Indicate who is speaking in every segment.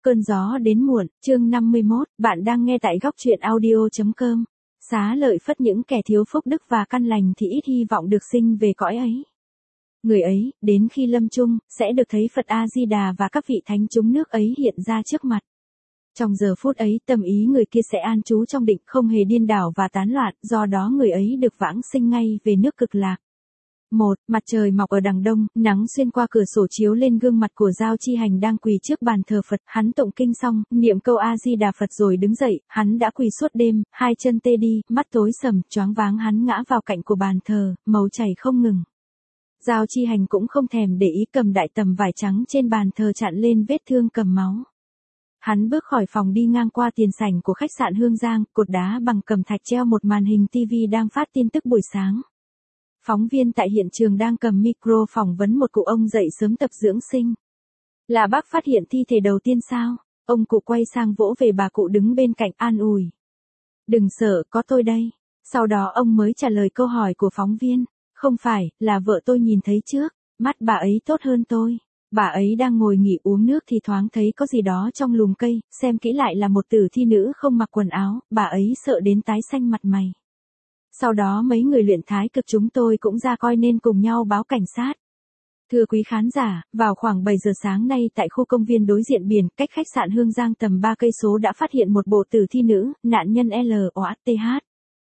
Speaker 1: Cơn gió đến muộn, chương 51, bạn đang nghe tại góc truyện audio.com. Xá lợi phất những kẻ thiếu phúc đức và căn lành thì ít hy vọng được sinh về cõi ấy. Người ấy, đến khi lâm chung, sẽ được thấy Phật A-di-đà và các vị thánh chúng nước ấy hiện ra trước mặt. Trong giờ phút ấy, tâm ý người kia sẽ an trú trong định, không hề điên đảo và tán loạn, do đó người ấy được vãng sinh ngay về nước cực lạc. Mặt trời mọc ở đằng đông, nắng xuyên qua cửa sổ chiếu lên gương mặt của Giao Chi Hành đang quỳ trước bàn thờ Phật, hắn tụng kinh xong, niệm câu A-di-đà Phật rồi đứng dậy, hắn đã quỳ suốt đêm, hai chân tê đi, mắt tối sầm, choáng váng hắn ngã vào cạnh của bàn thờ, máu chảy không ngừng. Giao Chi Hành cũng không thèm để ý, cầm đại tầm vải trắng trên bàn thờ chặn lên vết thương cầm máu. Hắn bước khỏi phòng đi ngang qua tiền sảnh của khách sạn Hương Giang, cột đá bằng cẩm thạch treo một màn hình TV đang phát tin tức buổi sáng. Phóng viên tại hiện trường đang cầm micro phỏng vấn một cụ ông dậy sớm tập dưỡng sinh. Là bác phát hiện thi thể đầu tiên sao? Ông cụ quay sang vỗ về bà cụ đứng bên cạnh an ủi. Đừng sợ, có tôi đây. Sau đó ông mới trả lời câu hỏi của phóng viên. Không phải, là vợ tôi nhìn thấy trước. Mắt bà ấy tốt hơn tôi. Bà ấy đang ngồi nghỉ uống nước thì thoáng thấy có gì đó trong lùm cây, xem kỹ lại là một tử thi nữ không mặc quần áo, bà ấy sợ đến tái xanh mặt mày. Sau đó mấy người luyện thái cực chúng tôi cũng ra coi nên cùng nhau báo cảnh sát. Thưa quý khán giả, vào khoảng 7 giờ sáng nay tại khu công viên đối diện biển, cách khách sạn Hương Giang tầm 3 cây số đã phát hiện một bộ tử thi nữ, nạn nhân LOATH.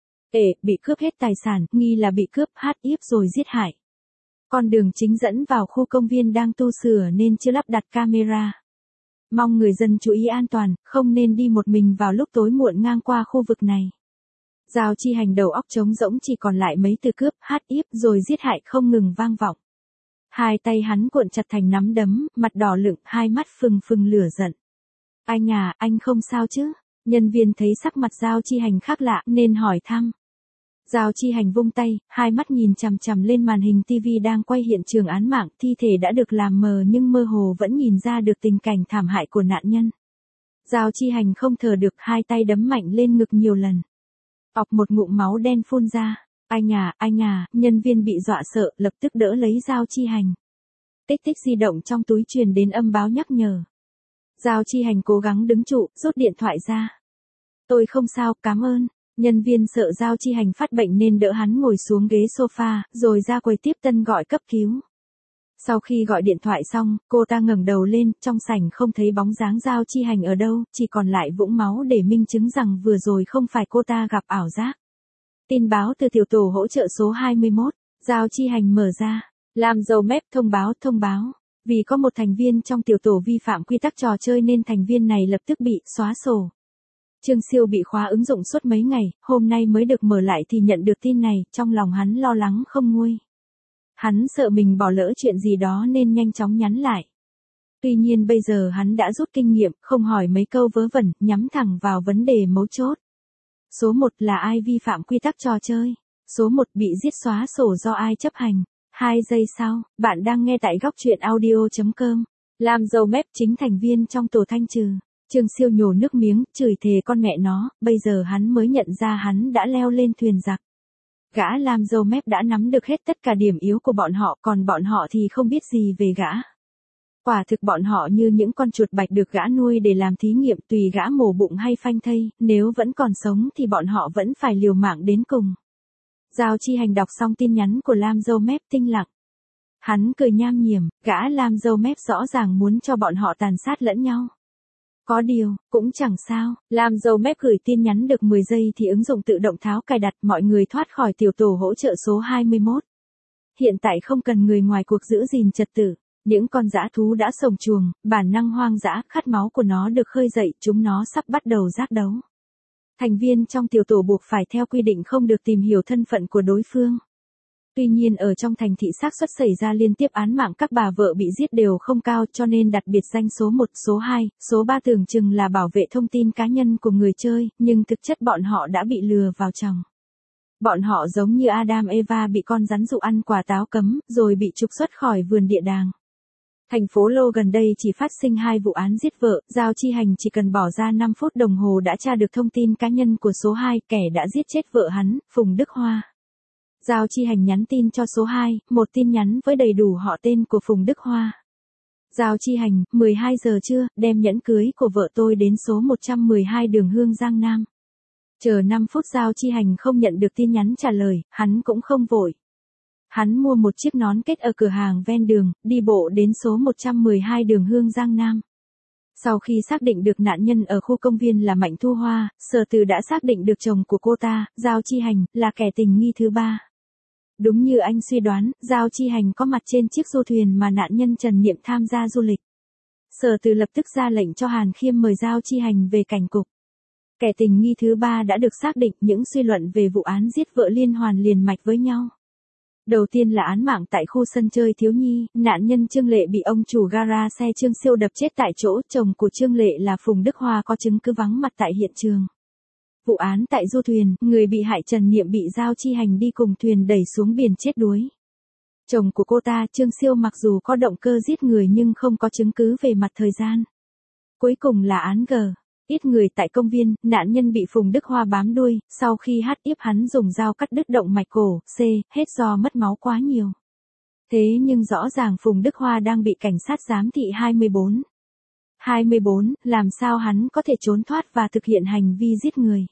Speaker 1: Bị cướp hết tài sản, nghi là bị cướp hiếp rồi giết hại. Con đường chính dẫn vào khu công viên đang tu sửa nên chưa lắp đặt camera. Mong người dân chú ý an toàn, không nên đi một mình vào lúc tối muộn ngang qua khu vực này. Giao Chi Hành đầu óc trống rỗng, chỉ còn lại mấy từ cướp, hiếp rồi giết hại không ngừng vang vọng. Hai tay hắn cuộn chặt thành nắm đấm, mặt đỏ lựng, hai mắt phừng phừng lửa giận. Anh à, anh không sao chứ? Nhân viên thấy sắc mặt Giao Chi Hành khác lạ nên hỏi thăm. Giao Chi Hành vung tay, hai mắt nhìn chằm chằm lên màn hình TV đang quay hiện trường án mạng, thi thể đã được làm mờ nhưng mơ hồ vẫn nhìn ra được tình cảnh thảm hại của nạn nhân. Giao Chi Hành không thở được, hai tay đấm mạnh lên ngực nhiều lần. Ọc một ngụm máu đen phun ra. Anh à, nhân viên bị dọa sợ, lập tức đỡ lấy Giao Chi Hành. Tích tích di động trong túi truyền đến âm báo nhắc nhở. Giao Chi Hành cố gắng đứng trụ, rút điện thoại ra. Tôi không sao, cảm ơn. Nhân viên sợ Giao Chi Hành phát bệnh nên đỡ hắn ngồi xuống ghế sofa, rồi ra quầy tiếp tân gọi cấp cứu. Sau khi gọi điện thoại xong, cô ta ngẩng đầu lên, trong sảnh không thấy bóng dáng Giao Chi Hành ở đâu, chỉ còn lại vũng máu để minh chứng rằng vừa rồi không phải cô ta gặp ảo giác. Tin báo từ tiểu tổ hỗ trợ số 21, Giao Chi Hành mở ra, làm dầu mép thông báo. Vì có một thành viên trong tiểu tổ vi phạm quy tắc trò chơi nên thành viên này lập tức bị xóa sổ. Trương Siêu bị khóa ứng dụng suốt mấy ngày, hôm nay mới được mở lại thì nhận được tin này, trong lòng hắn lo lắng không nguôi. Hắn sợ mình bỏ lỡ chuyện gì đó nên nhanh chóng nhắn lại. Tuy nhiên bây giờ hắn đã rút kinh nghiệm, không hỏi mấy câu vớ vẩn, nhắm thẳng vào vấn đề mấu chốt. Số 1 là ai vi phạm quy tắc trò chơi? Số 1 bị giết xóa sổ do ai chấp hành? 2 giây sau, bạn đang nghe tại góc truyện audio.com. Làm dầu mép chính thành viên trong tổ thanh trừ. Trương Siêu nhổ nước miếng, chửi thề con mẹ nó, bây giờ hắn mới nhận ra hắn đã leo lên thuyền giặc. Gã làm dầu mép đã nắm được hết tất cả điểm yếu của bọn họ, còn bọn họ thì không biết gì về gã. Quả thực bọn họ như những con chuột bạch được gã nuôi để làm thí nghiệm, tùy gã mổ bụng hay phanh thây, nếu vẫn còn sống thì bọn họ vẫn phải liều mạng đến cùng. Giao Chi Hành đọc xong tin nhắn của Lam Dâu Mép tinh lặng. Hắn cười nham hiểm, gã Lam Dâu Mép rõ ràng muốn cho bọn họ tàn sát lẫn nhau. Có điều, cũng chẳng sao, Lam Dâu Mép gửi tin nhắn được 10 giây thì ứng dụng tự động tháo cài đặt, mọi người thoát khỏi tiểu tổ hỗ trợ số 21. Hiện tại không cần người ngoài cuộc giữ gìn trật tự. Những con dã thú đã sổng chuồng, bản năng hoang dã, khát máu của nó được khơi dậy, chúng nó sắp bắt đầu giác đấu. Thành viên trong tiểu tổ buộc phải theo quy định không được tìm hiểu thân phận của đối phương. Tuy nhiên ở trong thành thị xác suất xảy ra liên tiếp án mạng các bà vợ bị giết đều không cao, cho nên đặt biệt danh số 1, số 2, số 3 tưởng chừng là bảo vệ thông tin cá nhân của người chơi, nhưng thực chất bọn họ đã bị lừa vào chồng. Bọn họ giống như Adam Eva bị con rắn dụ ăn quả táo cấm, rồi bị trục xuất khỏi vườn địa đàng. Thành phố Lô gần đây chỉ phát sinh 2 vụ án giết vợ, Giao Chi Hành chỉ cần bỏ ra 5 phút đồng hồ đã tra được thông tin cá nhân của số 2, kẻ đã giết chết vợ hắn, Phùng Đức Hoa. Giao Chi Hành nhắn tin cho số 2, một tin nhắn với đầy đủ họ tên của Phùng Đức Hoa. Giao Chi Hành, 12 giờ trưa, đem nhẫn cưới của vợ tôi đến số 112 đường Hương Giang Nam. Chờ 5 phút Giao Chi Hành không nhận được tin nhắn trả lời, hắn cũng không vội. Hắn mua một chiếc nón kết ở cửa hàng ven đường, đi bộ đến số 112 đường Hương Giang Nam. Sau khi xác định được nạn nhân ở khu công viên là Mạnh Thu Hoa, Sở Từ đã xác định được chồng của cô ta, Giao Chi Hành, là kẻ tình nghi thứ 3. Đúng như anh suy đoán, Giao Chi Hành có mặt trên chiếc du thuyền mà nạn nhân Trần Niệm tham gia du lịch. Sở Từ lập tức ra lệnh cho Hàn Khiêm mời Giao Chi Hành về cảnh cục. Kẻ tình nghi thứ 3 đã được xác định, những suy luận về vụ án giết vợ liên hoàn liền mạch với nhau. Đầu tiên là án mạng tại khu sân chơi thiếu nhi, nạn nhân Trương Lệ bị ông chủ gara xe Trương Siêu đập chết tại chỗ, chồng của Trương Lệ là Phùng Đức Hoa có chứng cứ vắng mặt tại hiện trường. Vụ án tại du thuyền, người bị hại Trần Niệm bị Giao Chi Hành đi cùng thuyền đẩy xuống biển chết đuối. Chồng của cô ta, Trương Siêu mặc dù có động cơ giết người nhưng không có chứng cứ về mặt thời gian. Cuối cùng là án G. Ít người tại công viên, nạn nhân bị Phùng Đức Hoa bám đuôi, sau khi hiếp hắn dùng dao cắt đứt động mạch cổ, hết do mất máu quá nhiều. Thế nhưng rõ ràng Phùng Đức Hoa đang bị cảnh sát giám thị 24. 24, làm sao hắn có thể trốn thoát và thực hiện hành vi giết người.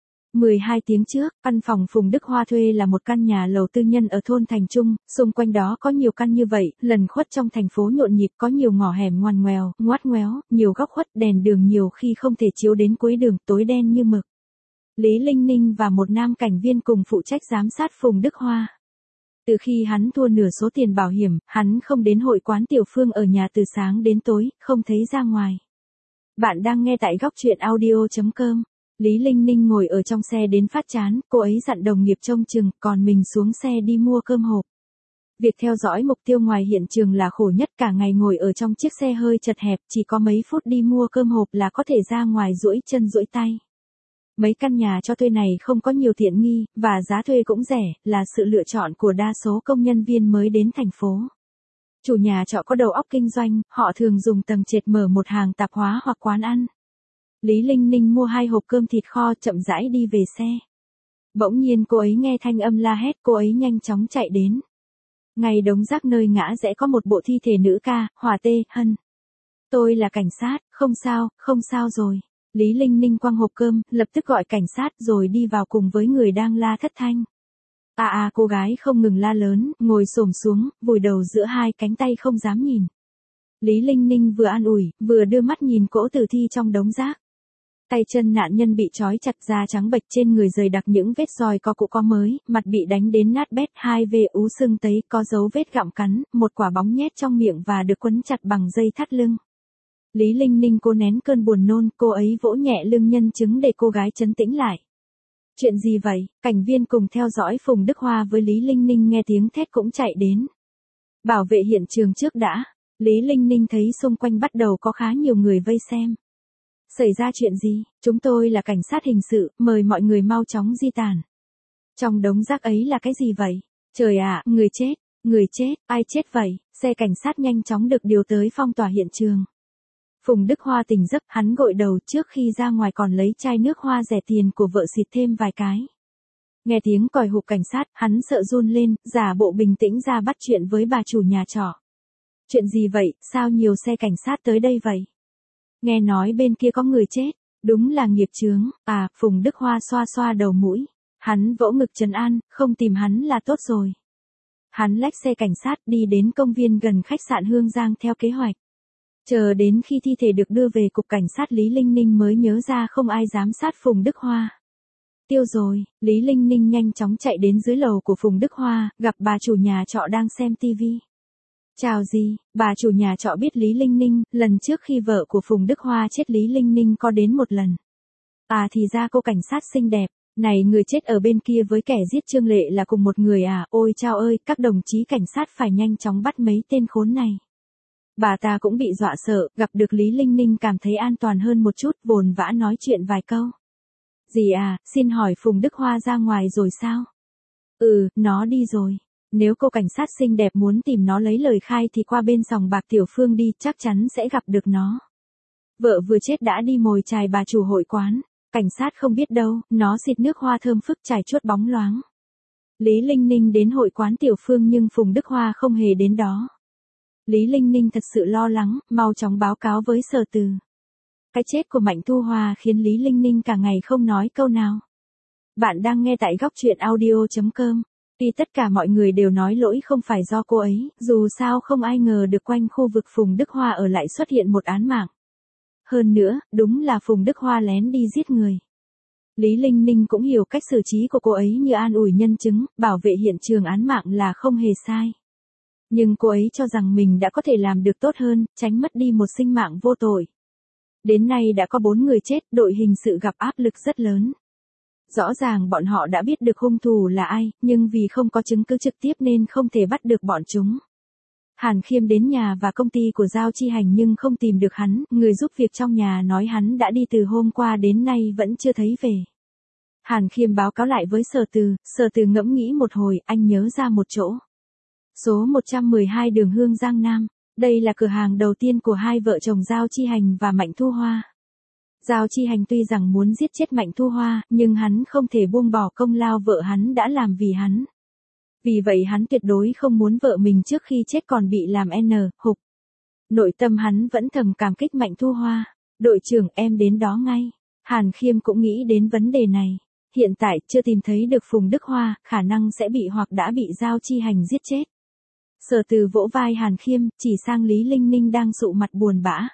Speaker 1: 12 tiếng trước, căn phòng Phùng Đức Hoa thuê là một căn nhà lầu tư nhân ở thôn Thành Trung, xung quanh đó có nhiều căn như vậy, lần khuất trong thành phố nhộn nhịp, có nhiều ngõ hẻm ngoằn ngoèo, ngoắt ngoéo, nhiều góc khuất, đèn đường nhiều khi không thể chiếu đến cuối đường, tối đen như mực. Lý Linh Ninh và một nam cảnh viên cùng phụ trách giám sát Phùng Đức Hoa. Từ khi hắn thua nửa số tiền bảo hiểm, hắn không đến hội quán Tiểu Phương ở nhà từ sáng đến tối, không thấy ra ngoài. Bạn đang nghe tại góc truyện audio.com. Lý Linh Ninh ngồi ở trong xe đến phát chán, cô ấy dặn đồng nghiệp trông chừng, còn mình xuống xe đi mua cơm hộp. Việc theo dõi mục tiêu ngoài hiện trường là khổ nhất, cả ngày ngồi ở trong chiếc xe hơi chật hẹp, chỉ có mấy phút đi mua cơm hộp là có thể ra ngoài duỗi chân duỗi tay. Mấy căn nhà cho thuê này không có nhiều tiện nghi, và giá thuê cũng rẻ, là sự lựa chọn của đa số công nhân viên mới đến thành phố. Chủ nhà trọ có đầu óc kinh doanh, họ thường dùng tầng trệt mở một hàng tạp hóa hoặc quán ăn. Lý Linh Ninh mua 2 hộp cơm thịt kho, chậm rãi đi về xe. Bỗng nhiên cô ấy nghe thanh âm la hét, cô ấy nhanh chóng chạy đến. Ngay đống rác nơi ngã rẽ có một bộ thi thể nữ ca, Hòa Tê, Hân. Tôi là cảnh sát, không sao rồi. Lý Linh Ninh quăng hộp cơm, lập tức gọi cảnh sát rồi đi vào cùng với người đang la thất thanh. Cô gái không ngừng la lớn, ngồi xổm xuống, vùi đầu giữa hai cánh tay không dám nhìn. Lý Linh Ninh vừa an ủi, vừa đưa mắt nhìn cỗ tử thi trong đống rác. Tay chân nạn nhân bị trói chặt, da trắng bệch, trên người dày đặc những vết roi có cũ có mới, mặt bị đánh đến nát bét, 2 vết ú sưng tấy, có dấu vết gặm cắn, một quả bóng nhét trong miệng và được quấn chặt bằng dây thắt lưng. Lý Linh Ninh cố nén cơn buồn nôn, cô ấy vỗ nhẹ lưng nhân chứng để cô gái trấn tĩnh lại. Chuyện gì vậy? Cảnh viên cùng theo dõi Phùng Đức Hoa với Lý Linh Ninh nghe tiếng thét cũng chạy đến. Bảo vệ hiện trường trước đã. Lý Linh Ninh thấy xung quanh bắt đầu có khá nhiều người vây xem. Xảy ra chuyện gì? Chúng tôi là cảnh sát hình sự, mời mọi người mau chóng di tản. Trong đống rác ấy là cái gì vậy? Trời ạ, người chết, ai chết vậy? Xe cảnh sát nhanh chóng được điều tới phong tỏa hiện trường. Phùng Đức Hoa tỉnh giấc, hắn gội đầu, trước khi ra ngoài còn lấy chai nước hoa rẻ tiền của vợ xịt thêm vài cái. Nghe tiếng còi hụp cảnh sát, hắn sợ run lên, giả bộ bình tĩnh ra bắt chuyện với bà chủ nhà trọ. Chuyện gì vậy, sao nhiều xe cảnh sát tới đây vậy? Nghe nói bên kia có người chết, đúng là nghiệp chướng. Phùng Đức Hoa xoa xoa đầu mũi. Hắn vỗ ngực trấn an, không tìm hắn là tốt rồi. Hắn lách xe cảnh sát đi đến công viên gần khách sạn Hương Giang theo kế hoạch. Chờ đến khi thi thể được đưa về cục cảnh sát, Lý Linh Ninh mới nhớ ra không ai giám sát Phùng Đức Hoa. Tiêu rồi, Lý Linh Ninh nhanh chóng chạy đến dưới lầu của Phùng Đức Hoa, gặp bà chủ nhà trọ đang xem tivi. Chào gì, bà chủ nhà trọ biết Lý Linh Ninh, lần trước khi vợ của Phùng Đức Hoa chết Lý Linh Ninh có đến một lần. Thì ra cô cảnh sát xinh đẹp, này người chết ở bên kia với kẻ giết Trương Lệ là cùng một người à, ôi chao ơi, các đồng chí cảnh sát phải nhanh chóng bắt mấy tên khốn này. Bà ta cũng bị dọa sợ, gặp được Lý Linh Ninh cảm thấy an toàn hơn một chút, vồn vã nói chuyện vài câu. Gì xin hỏi Phùng Đức Hoa ra ngoài rồi sao? Nó đi rồi. Nếu cô cảnh sát xinh đẹp muốn tìm nó lấy lời khai thì qua bên sòng bạc Tiểu Phương đi, chắc chắn sẽ gặp được nó. Vợ vừa chết đã đi mồi chài bà chủ hội quán. Cảnh sát không biết đâu, nó xịt nước hoa thơm phức chài chuốt bóng loáng. Lý Linh Ninh đến hội quán Tiểu Phương nhưng Phùng Đức Hoa không hề đến đó. Lý Linh Ninh thật sự lo lắng, mau chóng báo cáo với Sở Từ. Cái chết của Mạnh Thu Hoa khiến Lý Linh Ninh cả ngày không nói câu nào. Bạn đang nghe tại góc truyện audio.com. Tuy tất cả mọi người đều nói lỗi không phải do cô ấy, dù sao không ai ngờ được quanh khu vực Phùng Đức Hoa ở lại xuất hiện một án mạng. Hơn nữa, đúng là Phùng Đức Hoa lén đi giết người. Lý Linh Ninh cũng hiểu cách xử trí của cô ấy như an ủi nhân chứng, bảo vệ hiện trường án mạng là không hề sai. Nhưng cô ấy cho rằng mình đã có thể làm được tốt hơn, tránh mất đi một sinh mạng vô tội. Đến nay đã có 4 người chết, đội hình sự gặp áp lực rất lớn. Rõ ràng bọn họ đã biết được hung thủ là ai, nhưng vì không có chứng cứ trực tiếp nên không thể bắt được bọn chúng. Hàn Khiêm đến nhà và công ty của Giao Chi Hành nhưng không tìm được hắn, người giúp việc trong nhà nói hắn đã đi từ hôm qua đến nay vẫn chưa thấy về. Hàn Khiêm báo cáo lại với Sở Từ ngẫm nghĩ một hồi, anh nhớ ra một chỗ. Số 112 đường Hương Giang Nam, đây là cửa hàng đầu tiên của hai vợ chồng Giao Chi Hành và Mạnh Thu Hoa. Giao Chi Hành tuy rằng muốn giết chết Mạnh Thu Hoa, nhưng hắn không thể buông bỏ công lao vợ hắn đã làm vì hắn. Vì vậy hắn tuyệt đối không muốn vợ mình trước khi chết còn bị làm hục. Nội tâm hắn vẫn thầm cảm kích Mạnh Thu Hoa. Đội trưởng, em đến đó ngay. Hàn Khiêm cũng nghĩ đến vấn đề này. Hiện tại chưa tìm thấy được Phùng Đức Hoa, khả năng sẽ bị hoặc đã bị Giao Chi Hành giết chết. Sở Từ vỗ vai Hàn Khiêm, chỉ sang Lý Linh Ninh đang sụ mặt buồn bã.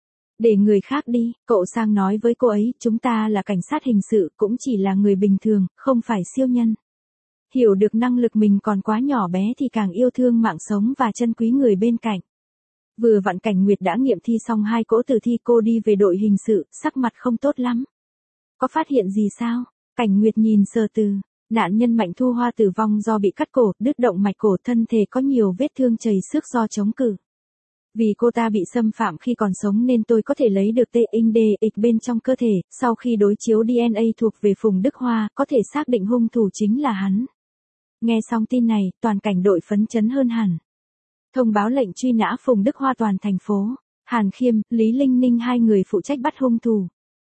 Speaker 1: Để người khác đi, cậu sang nói với cô ấy, chúng ta là cảnh sát hình sự, cũng chỉ là người bình thường, không phải siêu nhân. Hiểu được năng lực mình còn quá nhỏ bé thì càng yêu thương mạng sống và trân quý người bên cạnh. Vừa vặn Cảnh Nguyệt đã nghiệm thi xong 2 cỗ tử thi, cô đi về đội hình sự, sắc mặt không tốt lắm. Có phát hiện gì sao? Cảnh Nguyệt nhìn Sở Từ. Nạn nhân Mạnh Thu Hoa tử vong do bị cắt cổ, đứt động mạch cổ, thân thể có nhiều vết thương chảy xước do chống cự. Vì cô ta bị xâm phạm khi còn sống nên tôi có thể lấy được TXDX bên trong cơ thể, sau khi đối chiếu DNA thuộc về Phùng Đức Hoa, có thể xác định hung thủ chính là hắn. Nghe xong tin này, toàn cảnh đội phấn chấn hơn hẳn. Thông báo lệnh truy nã Phùng Đức Hoa toàn thành phố. Hàn Khiêm, Lý Linh Ninh hai người phụ trách bắt hung thủ.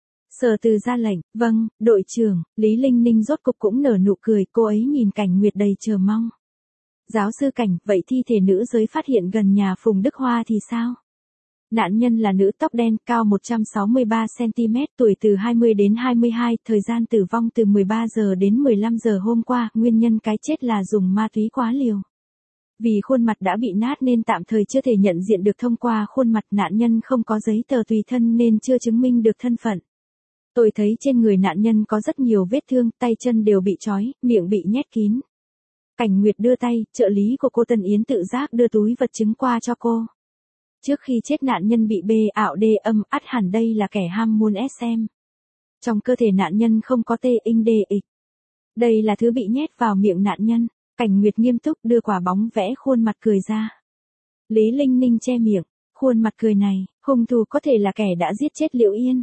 Speaker 1: Sở Từ ra lệnh, vâng, đội trưởng. Lý Linh Ninh rốt cục cũng nở nụ cười, cô ấy nhìn Cảnh Nguyệt đầy chờ mong. Giáo sư Cảnh, vậy thi thể nữ giới phát hiện gần nhà Phùng Đức Hoa thì sao? Nạn nhân là nữ tóc đen, cao 163cm, tuổi từ 20 đến 22, thời gian tử vong từ 13 giờ đến 15 giờ hôm qua, nguyên nhân cái chết là dùng ma túy quá liều. Vì khuôn mặt đã bị nát nên tạm thời chưa thể nhận diện được thông qua khuôn mặt, nạn nhân không có giấy tờ tùy thân nên chưa chứng minh được thân phận. Tôi thấy trên người nạn nhân có rất nhiều vết thương, tay chân đều bị trói, miệng bị nhét kín. Cảnh Nguyệt đưa tay, trợ lý của cô Tân Yến tự giác đưa túi vật chứng qua cho cô. Trước khi chết nạn nhân bị ảo ắt hẳn đây là kẻ ham muốn SM. Trong cơ thể nạn nhân không có TXDX. Đây là thứ bị nhét vào miệng nạn nhân. Cảnh Nguyệt nghiêm túc đưa quả bóng vẽ khuôn mặt cười ra. Lý Linh Ninh che miệng, khuôn mặt cười này, hung thủ có thể là kẻ đã giết chết Liễu Yên.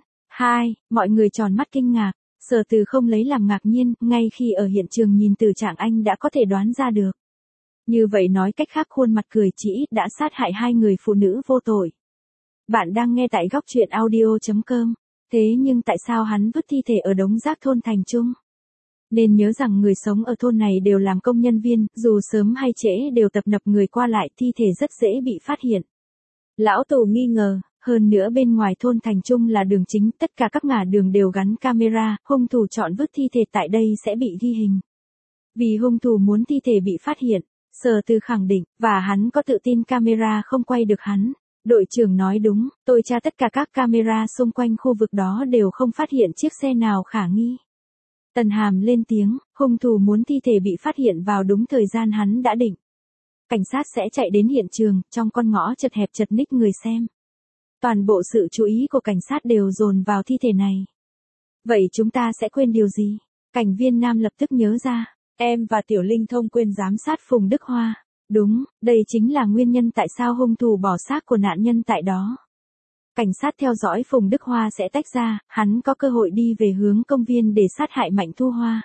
Speaker 1: Mọi người tròn mắt kinh ngạc. Sở Từ không lấy làm ngạc nhiên, ngay khi ở hiện trường nhìn từ trạng anh đã có thể đoán ra được. Như vậy nói cách khác khuôn mặt cười chỉ ít đã sát hại 2 người phụ nữ vô tội. Bạn đang nghe tại góc truyện audio.com. Thế nhưng tại sao hắn vứt thi thể ở đống rác thôn Thành Trung? Nên nhớ rằng người sống ở thôn này đều làm công nhân viên, dù sớm hay trễ đều tập nập người qua lại, thi thể rất dễ bị phát hiện. Lão Tổ nghi ngờ. Hơn nữa bên ngoài thôn Thành Trung là đường chính, tất cả các ngả đường đều gắn camera, hung thủ chọn vứt thi thể tại đây sẽ bị ghi hình. Vì hung thủ muốn thi thể bị phát hiện, Sở Từ khẳng định, và hắn có tự tin camera không quay được hắn. Đội trưởng nói đúng, tôi tra tất cả các camera xung quanh khu vực đó đều không phát hiện chiếc xe nào khả nghi. Tần Hàm lên tiếng, hung thủ muốn thi thể bị phát hiện vào đúng thời gian hắn đã định. Cảnh sát sẽ chạy đến hiện trường, trong con ngõ chật hẹp chật ních người xem. Toàn bộ sự chú ý của cảnh sát đều dồn vào thi thể này. Vậy chúng ta sẽ quên điều gì? Cảnh viên nam lập tức nhớ ra, em và Tiểu Linh Thông quên giám sát Phùng Đức Hoa. Đúng, đây chính là nguyên nhân tại sao hung thủ bỏ xác của nạn nhân tại đó. Cảnh sát theo dõi Phùng Đức Hoa sẽ tách ra, hắn có cơ hội đi về hướng công viên để sát hại Mạnh Thu Hoa.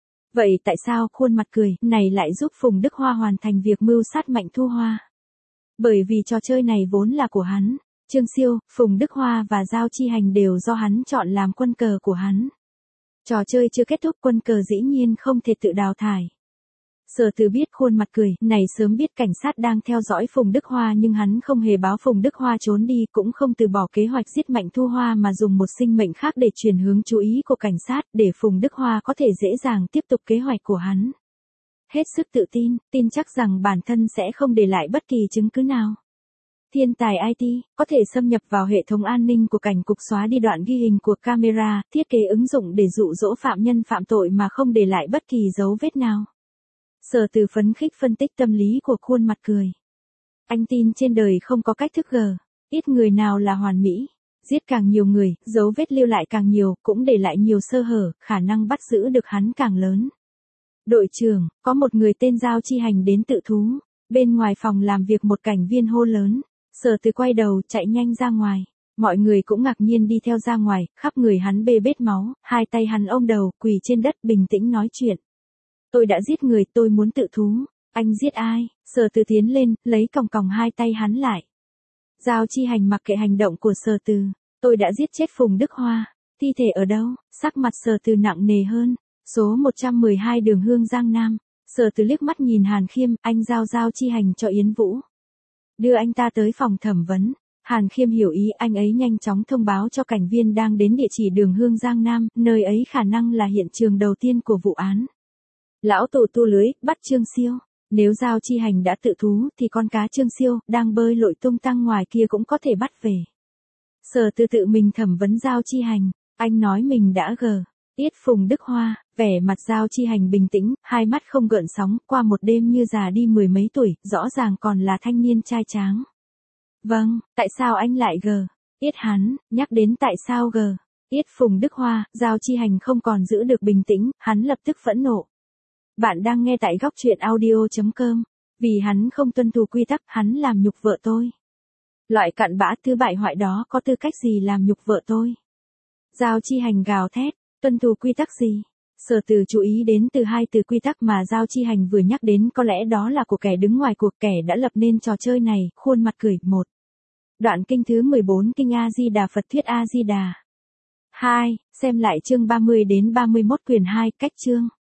Speaker 1: Vậy tại sao khuôn mặt cười này lại giúp Phùng Đức Hoa hoàn thành việc mưu sát Mạnh Thu Hoa? Bởi vì trò chơi này vốn là của hắn. Trương Siêu, Phùng Đức Hoa và Giao Chi Hành đều do hắn chọn làm quân cờ của hắn. Trò chơi chưa kết thúc, quân cờ dĩ nhiên không thể tự đào thải. Sở Từ biết khuôn mặt cười, này sớm biết cảnh sát đang theo dõi Phùng Đức Hoa nhưng hắn không hề báo Phùng Đức Hoa trốn đi, cũng không từ bỏ kế hoạch giết Mạnh Thu Hoa mà dùng một sinh mệnh khác để chuyển hướng chú ý của cảnh sát, để Phùng Đức Hoa có thể dễ dàng tiếp tục kế hoạch của hắn. Hết sức tự tin, tin chắc rằng bản thân sẽ không để lại bất kỳ chứng cứ nào. Thiên tài IT, có thể xâm nhập vào hệ thống an ninh của cảnh cục, xóa đi đoạn ghi hình của camera, thiết kế ứng dụng để dụ dỗ phạm nhân phạm tội mà không để lại bất kỳ dấu vết nào. Sở Từ phấn khích phân tích tâm lý của khuôn mặt cười. Anh tin trên đời không có cách thức ít người nào là hoàn mỹ. Giết càng nhiều người, dấu vết lưu lại càng nhiều, cũng để lại nhiều sơ hở, khả năng bắt giữ được hắn càng lớn. Đội trưởng, có một người tên Giao Chi Hành đến tự thú. Bên ngoài phòng làm việc một cảnh viên hô lớn. Sở Từ quay đầu, chạy nhanh ra ngoài. Mọi người cũng ngạc nhiên đi theo ra ngoài, khắp người hắn bê bết máu, hai tay hắn ôm đầu, quỳ trên đất bình tĩnh nói chuyện. Tôi đã giết người, tôi muốn tự thú. Anh giết ai? Sở Từ tiến lên, lấy còng còng hai tay hắn lại. Giao Chi Hành mặc kệ hành động của Sở Từ. Tôi đã giết chết Phùng Đức Hoa. Thi thể ở đâu? Sắc mặt Sở Từ nặng nề hơn. Số 112 đường Hương Giang Nam. Sở Từ liếc mắt nhìn Hàn Khiêm, anh giao Giao Chi Hành cho Yến Vũ. Đưa anh ta tới phòng thẩm vấn. Hàn Khiêm hiểu ý, anh ấy nhanh chóng thông báo cho cảnh viên đang đến địa chỉ đường Hương Giang Nam, nơi ấy khả năng là hiện trường đầu tiên của vụ án. Lão tù tu lưới, bắt Trương Siêu. Nếu Giao Chi Hành đã tự thú thì con cá Trương Siêu đang bơi lội tung tăng ngoài kia cũng có thể bắt về. Sở Từ tự mình thẩm vấn Giao Chi Hành, anh nói mình đã giết Phùng Đức Hoa, vẻ mặt Giao Chi Hành bình tĩnh, hai mắt không gợn sóng, qua một đêm như già đi mười mấy tuổi, rõ ràng còn là thanh niên trai tráng. Vâng, tại sao anh lại giết hắn? Nhắc đến tại sao giết Phùng Đức Hoa, Giao Chi Hành không còn giữ được bình tĩnh, hắn lập tức phẫn nộ. Bạn đang nghe tại góc truyện audio.com. Vì hắn không tuân thủ quy tắc, hắn làm nhục vợ tôi. Loại cặn bã thứ bại hoại đó có tư cách gì làm nhục vợ tôi? Giao Chi Hành gào thét, tuân thủ quy tắc gì? Sở Từ chú ý đến từ hai từ quy tắc mà Giao Chi Hành vừa nhắc đến, có lẽ đó là của kẻ đứng ngoài cuộc, kẻ đã lập nên trò chơi này, khuôn mặt cười. 1. Đoạn kinh thứ 14 Kinh A Di Đà Phật Thuyết A Di Đà. 2. Xem lại chương 30 đến 31 quyển 2, cách chương.